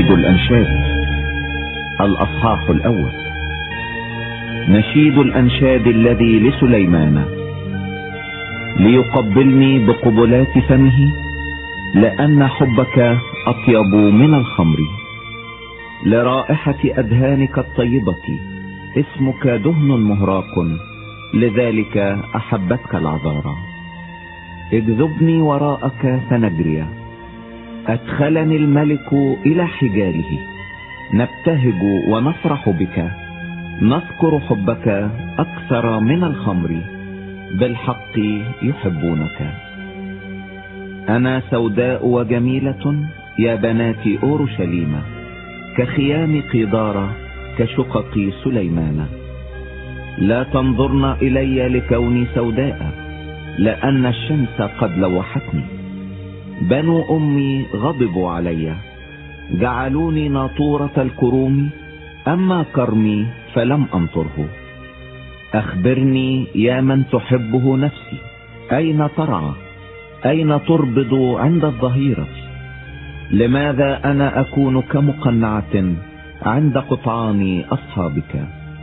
نشيد الأنشاد. الأصحاح الأول. نشيد الأنشاد الذي لسليمان. ليقبلني بقبلات فمه، لأن حبك أطيب من الخمر. لرائحة أدهانك الطيبة، اسمك دهن مهراق، لذلك أحبتك العذارى. اجذبني وراءك فنجري، أدخلني الملك إلى حجاله. نبتهج ونفرح بك، نذكر حبك أكثر من الخمر، بالحق يحبونك. أنا سوداء وجميلة يا بنات أورشليم، كخيام قيدارة، كشقق سليمان. لا تنظرن إلي لكوني سوداء، لأن الشمس قد لوحتني. بنو أمي غضبوا علي، جعلوني ناطورة الكروم، أما كرمي فلم أنطره. أخبرني يا من تحبه نفسي، أين ترعى؟ أين تربض عند الظهيرة؟ لماذا أنا أكون كمقنعة عند قطعان أصحابك؟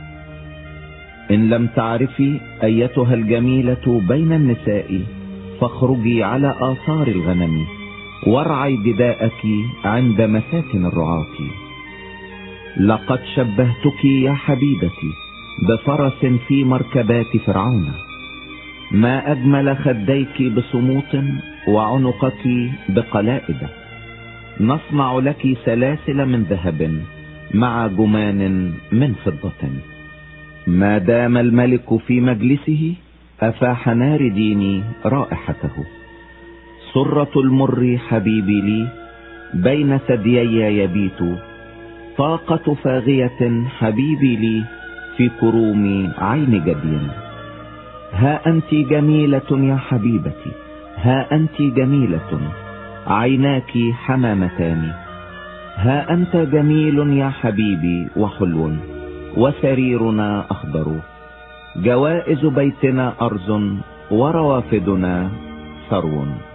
إن لم تعرفي أيتها الجميلة بين النساء، فاخرجي على آثار الغنم، وارعي جداءك عند مساكن الرعاة. لقد شبهتك يا حبيبتي بفرس في مركبات فرعون. ما أجمل خديك بصموط، وعنقك بقلائد. نصنع لك سلاسل من ذهب، مع جمان من فضة. ما دام الملك في مجلسه، أفاح نار ديني رائحته. سرة المر حبيبي لي، بين ثديي يبيت. طاقة فاغية حبيبي لي، في كروم عين جدي. ها أنت جميلة يا حبيبتي، ها أنت جميلة، عيناك حمامتان. ها أنت جميل يا حبيبي وحلو، وسريرنا أخضر. جوائز بيتنا أرز، وروافدنا ثرو.